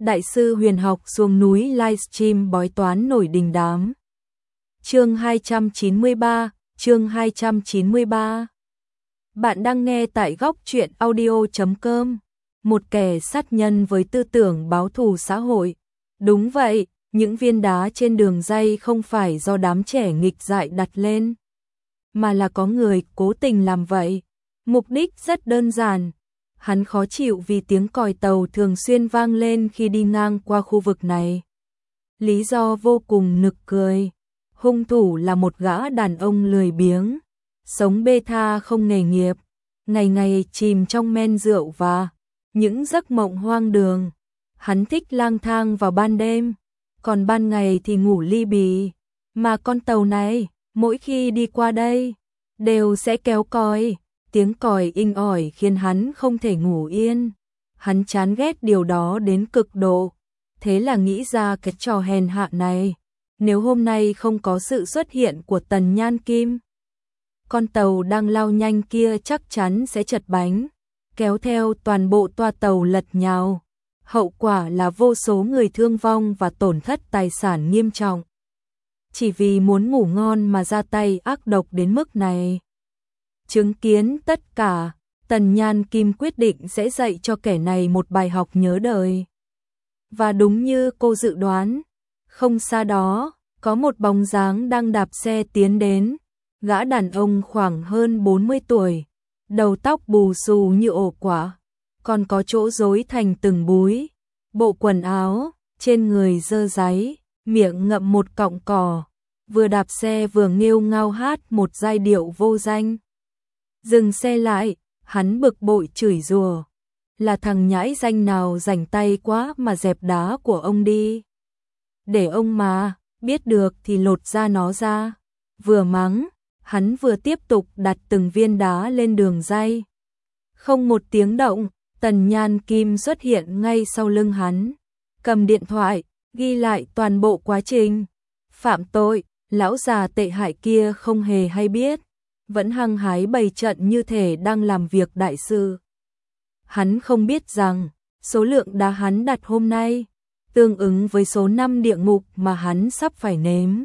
Đại sư huyền học xuống núi livestream bói toán nổi đình đám. Chương 293. Bạn đang nghe tại góc truyện audio.com. Một kẻ sát nhân với tư tưởng báo thù xã hội. Đúng vậy, những viên đá trên đường ray không phải do đám trẻ nghịch dại đặt lên, mà là có người cố tình làm vậy. Mục đích rất đơn giản. Hắn khó chịu vì tiếng còi tàu thường xuyên vang lên khi đi ngang qua khu vực này. Lý do vô cùng nực cười. Hung thủ là một gã đàn ông lười biếng, sống bê tha không nghề nghiệp, ngày ngày chìm trong men rượu và những giấc mộng hoang đường. Hắn thích lang thang vào ban đêm, còn ban ngày thì ngủ li bì. Mà con tàu này, mỗi khi đi qua đây, đều sẽ kéo còi. Tiếng còi inh ỏi khiến hắn không thể ngủ yên. Hắn chán ghét điều đó đến cực độ. Thế là nghĩ ra cái trò hèn hạ này. Nếu hôm nay không có sự xuất hiện của Tần Nhan Kim, con tàu đang lao nhanh kia chắc chắn sẽ trật bánh, kéo theo toàn bộ toa tàu lật nhào. Hậu quả là vô số người thương vong và tổn thất tài sản nghiêm trọng. Chỉ vì muốn ngủ ngon mà ra tay ác độc đến mức này. Chứng kiến tất cả, Tần Nhan Kim quyết định sẽ dạy cho kẻ này một bài học nhớ đời. Và đúng như cô dự đoán, không xa đó, có một bóng dáng đang đạp xe tiến đến. Gã đàn ông khoảng hơn 40 tuổi, đầu tóc bù xù như ổ quả, còn có chỗ rối thành từng búi. Bộ quần áo, trên người dơ dáy, miệng ngậm một cọng cỏ, vừa đạp xe vừa nghêu ngao hát một giai điệu vô danh. Dừng xe lại, hắn bực bội chửi rủa. Là thằng nhãi danh nào rảnh tay quá mà dẹp đá của ông đi. Để ông mà, biết được thì lột da nó ra. Vừa mắng, hắn vừa tiếp tục đặt từng viên đá lên đường ray. Không một tiếng động, Tần Nhan Kim xuất hiện ngay sau lưng hắn. Cầm điện thoại, ghi lại toàn bộ quá trình. Phạm tội, lão già tệ hại kia không hề hay biết. Vẫn hăng hái bày trận như thể đang làm việc đại sư. Hắn không biết rằng, số lượng đá hắn đặt hôm nay, tương ứng với số năm địa ngục mà hắn sắp phải nếm.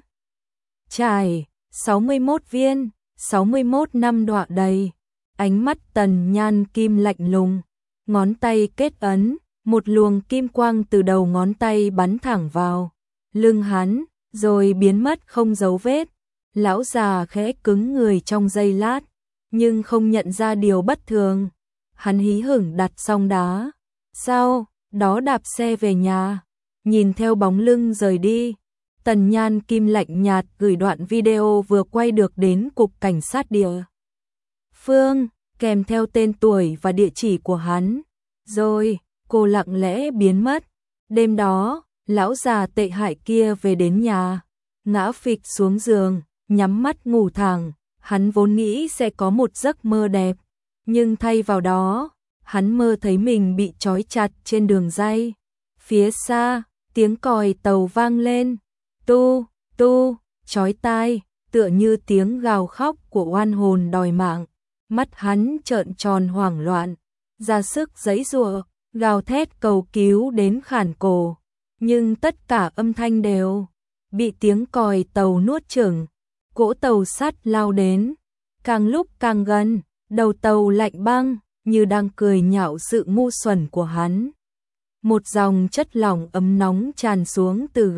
Trải, 61 viên, 61 năm đọa đầy. Ánh mắt Tần Nhan Kim lạnh lùng, ngón tay kết ấn, một luồng kim quang từ đầu ngón tay bắn thẳng vào lưng hắn, rồi biến mất không dấu vết. Lão già khẽ cứng người trong giây lát, nhưng không nhận ra điều bất thường. Hắn hí hửng đặt xong đá, sau đó đạp xe về nhà, nhìn theo bóng lưng rời đi. Tần Nhan Kim lạnh nhạt gửi đoạn video vừa quay được đến cục cảnh sát địa phương, kèm theo tên tuổi và địa chỉ của hắn. Rồi, cô lặng lẽ biến mất. Đêm đó, lão già tệ hại kia về đến nhà, ngã phịch xuống giường, nhắm mắt ngủ thẳng. Hắn vốn nghĩ sẽ có một giấc mơ đẹp, nhưng thay vào đó, hắn mơ thấy mình bị trói chặt trên đường ray. Phía xa, tiếng còi tàu vang lên, tu, tu, chói tai, tựa như tiếng gào khóc của oan hồn đòi mạng. Mắt hắn trợn tròn hoảng loạn, ra sức giãy giụa, gào thét cầu cứu đến khản cổ, nhưng tất cả âm thanh đều bị tiếng còi tàu nuốt chửng. Cỗ tàu sắt lao đến, càng lúc càng gần, đầu tàu lạnh băng, như đang cười nhạo sự ngu xuẩn của hắn. Một dòng chất lỏng ấm nóng tràn xuống từ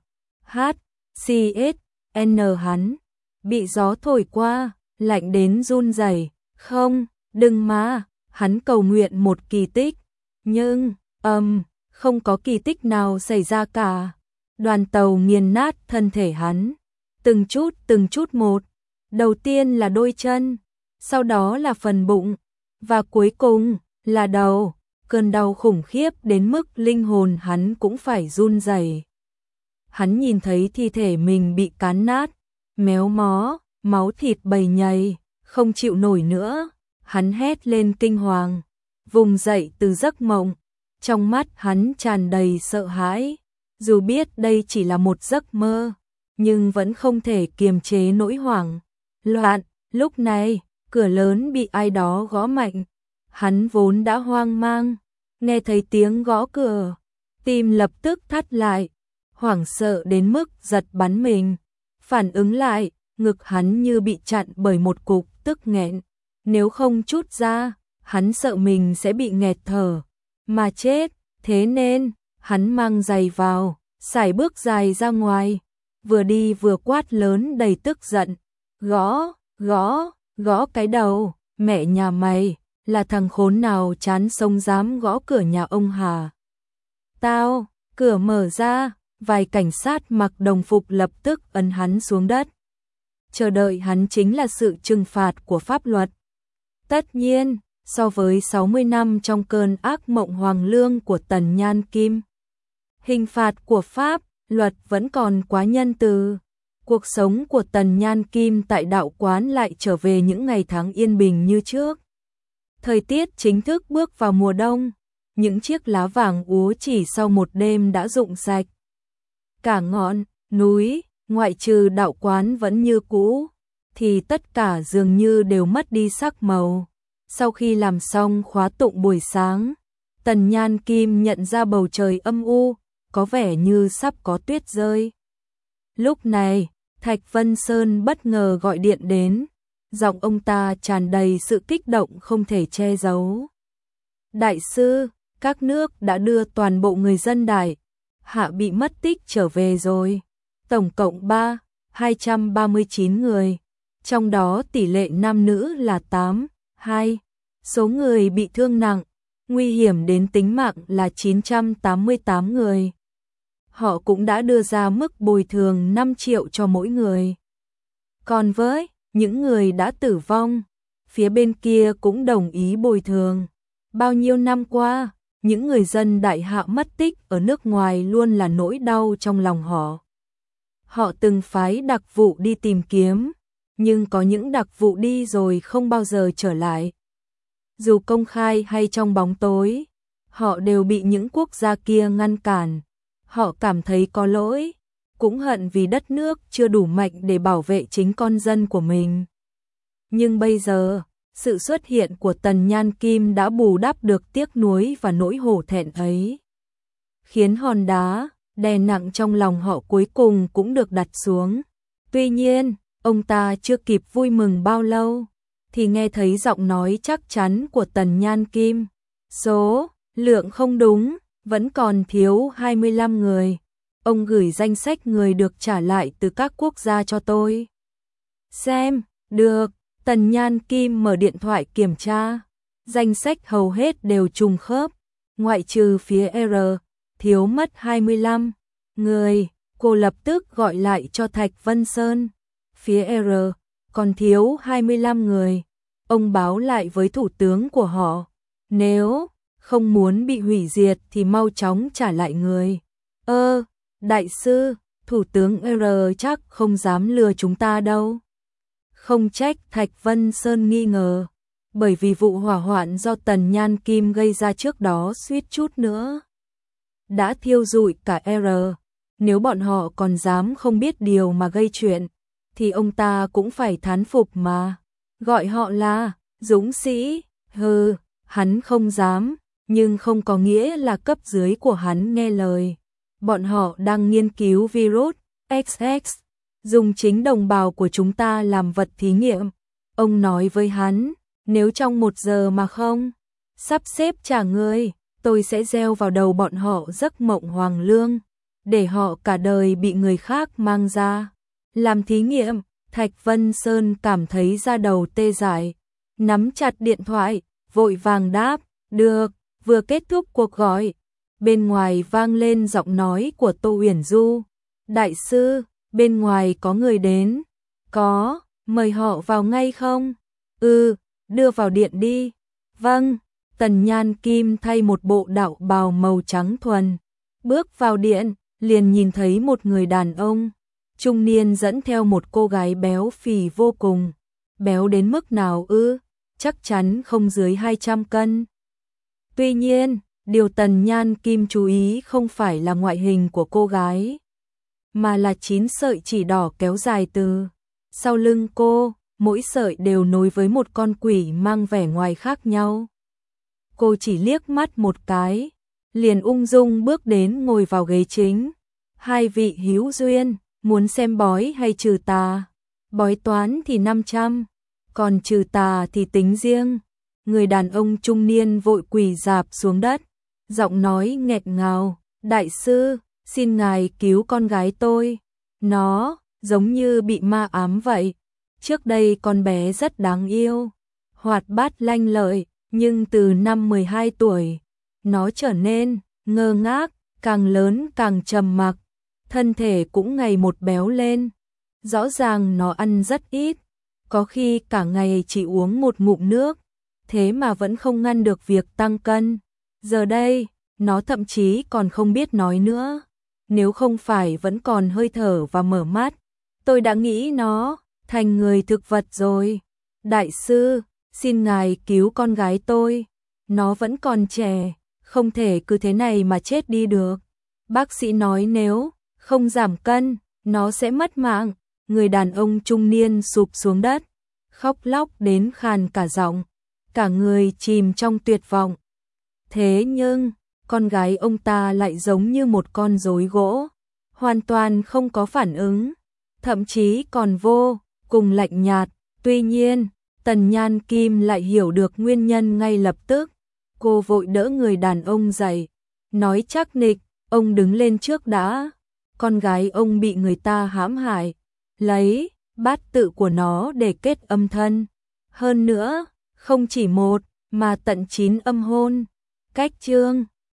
GHCSN hắn, bị gió thổi qua, lạnh đến run rẩy. Không, đừng mà, hắn cầu nguyện một kỳ tích, nhưng, không có kỳ tích nào xảy ra cả. Đoàn tàu nghiền nát thân thể hắn, từng chút một. Đầu tiên là đôi chân, sau đó là phần bụng, và cuối cùng là đầu. Cơn đau khủng khiếp đến mức linh hồn hắn cũng phải run rẩy. Hắn nhìn thấy thi thể mình bị cán nát, méo mó, máu thịt bầy nhầy, không chịu nổi nữa. Hắn hét lên kinh hoàng, vùng dậy từ giấc mộng. Trong mắt hắn tràn đầy sợ hãi, dù biết đây chỉ là một giấc mơ, nhưng vẫn không thể kiềm chế nỗi hoảng loạn. Lúc này, cửa lớn bị ai đó gõ mạnh. Hắn vốn đã hoang mang, nghe thấy tiếng gõ cửa, Tim lập tức thắt lại, hoảng sợ đến mức giật bắn mình. Phản ứng lại, ngực hắn như bị chặn bởi một cục tức nghẹn. Nếu không trút ra, hắn sợ mình sẽ bị nghẹt thở, mà chết. Thế nên, hắn mang giày vào, sải bước dài ra ngoài, vừa đi vừa quát lớn đầy tức giận. Gõ, gõ, gõ cái đầu, mẹ nhà mày, là thằng khốn nào chán sống dám gõ cửa nhà ông hả? Tao, cửa mở ra, vài cảnh sát mặc đồng phục lập tức ấn hắn xuống đất. Chờ đợi hắn chính là sự trừng phạt của pháp luật. Tất nhiên, so với 60 năm trong cơn ác mộng hoàng lương của Tần Nhan Kim, hình phạt của pháp luật vẫn còn quá nhân từ. Cuộc sống của Tần Nhan Kim tại đạo quán lại trở về những ngày tháng yên bình như trước. Thời tiết chính thức bước vào mùa đông, những chiếc lá vàng úa chỉ sau một đêm đã rụng sạch. Cả ngọn núi, ngoại trừ đạo quán vẫn như cũ, thì tất cả dường như đều mất đi sắc màu. Sau khi làm xong khóa tụng buổi sáng, Tần Nhan Kim nhận ra bầu trời âm u, có vẻ như sắp có tuyết rơi. Lúc này, Thạch Vân Sơn bất ngờ gọi điện đến, giọng ông ta tràn đầy sự kích động không thể che giấu. Đại sư, các nước đã đưa toàn bộ người dân Đại Hạ bị mất tích trở về rồi. Tổng cộng 239 người, trong đó tỷ lệ nam nữ là 82. Số người bị thương nặng, nguy hiểm đến tính mạng là 988 người. Họ cũng đã đưa ra mức bồi thường 5 triệu cho mỗi người. Còn với những người đã tử vong, phía bên kia cũng đồng ý bồi thường. Bao nhiêu năm qua, những người dân Đại Hạ mất tích ở nước ngoài luôn là nỗi đau trong lòng họ. Họ từng phái đặc vụ đi tìm kiếm, nhưng có những đặc vụ đi rồi không bao giờ trở lại. Dù công khai hay trong bóng tối, họ đều bị những quốc gia kia ngăn cản. Họ cảm thấy có lỗi, cũng hận vì đất nước chưa đủ mạnh để bảo vệ chính con dân của mình. Nhưng bây giờ, sự xuất hiện của Tần Nhan Kim đã bù đắp được tiếc nuối và nỗi hổ thẹn ấy, khiến hòn đá đè nặng trong lòng họ cuối cùng cũng được đặt xuống. Tuy nhiên, ông ta chưa kịp vui mừng bao lâu, thì nghe thấy giọng nói chắc chắn của Tần Nhan Kim. Số lượng không đúng, vẫn còn thiếu 25 người. Ông gửi danh sách người được trả lại từ các quốc gia cho tôi xem. Được. Tần Nhan Kim mở điện thoại kiểm tra. Danh sách hầu hết đều trùng khớp, ngoại trừ phía R, thiếu mất 25 người. Cô lập tức gọi lại cho Thạch Vân Sơn. Phía R, còn thiếu 25 người. Ông báo lại với thủ tướng của họ. Nếu không muốn bị hủy diệt thì mau chóng trả lại người. Đại sư, thủ tướng R chắc không dám lừa chúng ta đâu. Không trách Thạch Vân Sơn nghi ngờ, bởi vì vụ hỏa hoạn do Tần Nhan Kim gây ra trước đó suýt chút nữa đã thiêu rụi cả R. Nếu bọn họ còn dám không biết điều mà gây chuyện, thì ông ta cũng phải thán phục mà. Gọi họ là dũng sĩ. Hừ, hắn không dám, nhưng không có nghĩa là cấp dưới của hắn nghe lời. Bọn họ đang nghiên cứu virus XX, dùng chính đồng bào của chúng ta làm vật thí nghiệm. Ông nói với hắn, nếu trong 1 giờ mà không sắp xếp trả người, tôi sẽ gieo vào đầu bọn họ giấc mộng hoàng lương, để họ cả đời bị người khác mang ra làm thí nghiệm. Thạch Vân Sơn cảm thấy da đầu tê dại, nắm chặt điện thoại, vội vàng đáp, được. Vừa kết thúc cuộc gọi, bên ngoài vang lên giọng nói của Tô Uyển Du. Đại sư, bên ngoài có người đến. Có, mời họ vào ngay không? Đưa vào điện đi. Vâng. Tần Nhan Kim thay một bộ đạo bào màu trắng thuần, bước vào điện, liền nhìn thấy một người đàn ông trung niên dẫn theo một cô gái béo phì vô cùng. Béo đến mức nào ư? Chắc chắn không dưới 200 cân. Tuy nhiên, điều Tần Nhan Kim chú ý không phải là ngoại hình của cô gái, mà là 9 sợi chỉ đỏ kéo dài từ sau lưng cô, mỗi sợi đều nối với một con quỷ mang vẻ ngoài khác nhau. Cô chỉ liếc mắt một cái, liền ung dung bước đến ngồi vào ghế chính. Hai vị hữu duyên, muốn xem bói hay trừ tà? Bói toán thì 500, còn trừ tà thì tính riêng. Người đàn ông trung niên vội quỳ rạp xuống đất, giọng nói nghẹt ngào, đại sư, xin ngài cứu con gái tôi. Nó giống như bị ma ám vậy. Trước đây con bé rất đáng yêu, hoạt bát lanh lợi, nhưng từ năm 12 tuổi, nó trở nên ngơ ngác, càng lớn càng trầm mặc, thân thể cũng ngày một béo lên. Rõ ràng nó ăn rất ít, có khi cả ngày chỉ uống một ngụm nước, thế mà vẫn không ngăn được việc tăng cân. Giờ đây, nó thậm chí còn không biết nói nữa. Nếu không phải vẫn còn hơi thở và mở mắt, tôi đã nghĩ nó thành người thực vật rồi. Đại sư, xin ngài cứu con gái tôi. Nó vẫn còn trẻ, không thể cứ thế này mà chết đi được. Bác sĩ nói nếu không giảm cân, nó sẽ mất mạng. Người đàn ông trung niên sụp xuống đất, khóc lóc đến khàn cả giọng, cả người chìm trong tuyệt vọng. Thế nhưng, con gái ông ta lại giống như một con rối gỗ, hoàn toàn không có phản ứng, thậm chí còn vô cùng lạnh nhạt. Tuy nhiên, Tần Nhan Kim lại hiểu được nguyên nhân ngay lập tức. Cô vội đỡ người đàn ông dậy, nói chắc nịch, ông đứng lên trước đã. Con gái ông bị người ta hãm hại, lấy bát tự của nó để kết âm thân. Hơn nữa, không chỉ một, mà tận 9 âm hôn. Cách chương